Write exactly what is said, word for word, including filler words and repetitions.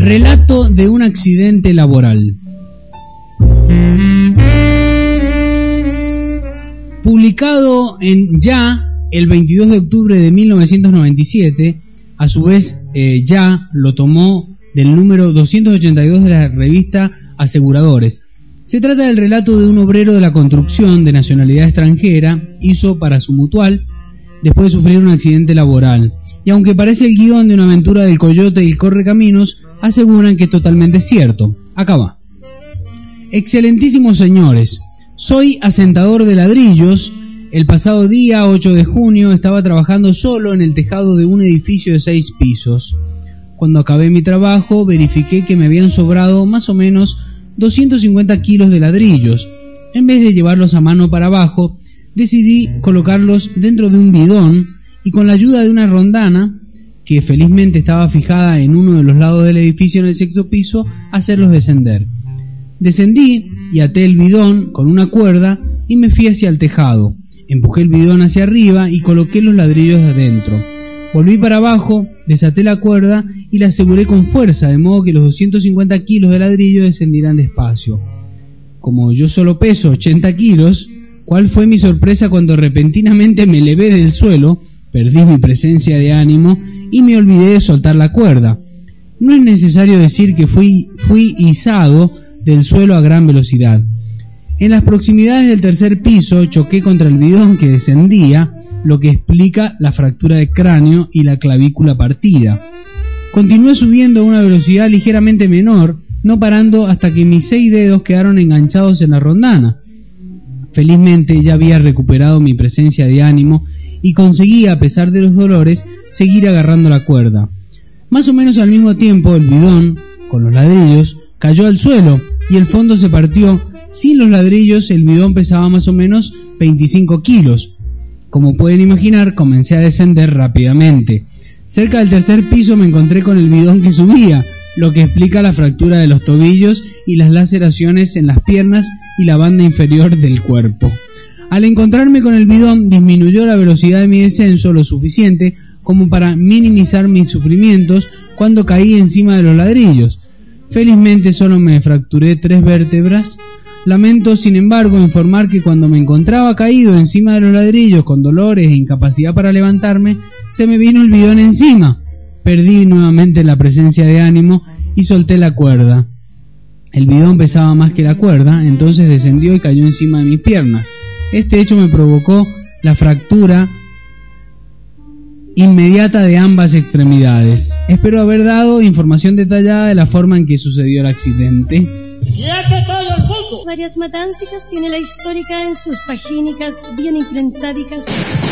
Relato de un accidente laboral. Publicado en Ya el veintidós de octubre de mil novecientos noventa y siete, a su vez eh, Ya lo tomó del número doscientos ochenta y dos de la revista Aseguradores. Se trata del relato de un obrero de la construcción de nacionalidad extranjera, hizo para su mutual, después de sufrir un accidente laboral. Y aunque parece el guión de una aventura del Coyote y el Correcaminos, aseguran que es totalmente cierto. Acá va. Excelentísimos señores, soy asentador de ladrillos. El pasado día ocho de junio estaba trabajando solo en el tejado de un edificio de seis pisos. Cuando acabé mi trabajo, verifiqué que me habían sobrado más o menos doscientos cincuenta kilos de ladrillos. En vez de llevarlos a mano para abajo, decidí colocarlos dentro de un bidón y con la ayuda de una rondana, que felizmente estaba fijada en uno de los lados del edificio en el sexto piso, hacerlos descender. Descendí y até el bidón con una cuerda y me fui hacia el tejado. Empujé el bidón hacia arriba y coloqué los ladrillos adentro. Volví para abajo, desaté la cuerda y la aseguré con fuerza, de modo que los doscientos cincuenta kilos de ladrillo descendieran despacio. Como yo solo peso ochenta kilos, ¿cuál fue mi sorpresa cuando repentinamente me elevé del suelo, perdí mi presencia de ánimo y me olvidé de soltar la cuerda? No es necesario decir que fui, fui izado del suelo a gran velocidad. En las proximidades del tercer piso choqué contra el bidón que descendía, lo que explica la fractura de cráneo y la clavícula partida. Continué subiendo a una velocidad ligeramente menor, no parando hasta que mis seis dedos quedaron enganchados en la rondana. Felizmente ya había recuperado mi presencia de ánimo y conseguí, a pesar de los dolores, seguir agarrando la cuerda. Más o menos al mismo tiempo, el bidón, con los ladrillos, cayó al suelo y el fondo se partió. Sin los ladrillos, el bidón pesaba más o menos veinticinco kilos. Como pueden imaginar, comencé a descender rápidamente. Cerca del tercer piso me encontré con el bidón que subía, lo que explica la fractura de los tobillos y las laceraciones en las piernas y la banda inferior del cuerpo. Al encontrarme con el bidón, disminuyó la velocidad de mi descenso lo suficiente como para minimizar mis sufrimientos cuando caí encima de los ladrillos. Felizmente solo me fracturé tres vértebras. Lamento, sin embargo, informar que cuando me encontraba caído encima de los ladrillos con dolores e incapacidad para levantarme, se me vino el bidón encima. Perdí nuevamente la presencia de ánimo y solté la cuerda. El bidón pesaba más que la cuerda, entonces descendió y cayó encima de mis piernas. Este hecho me provocó la fractura inmediata de ambas extremidades. Espero haber dado información detallada de la forma en que sucedió el accidente. Varias Matáncicas tiene la histórica en sus pagínicas bien imprentádicas.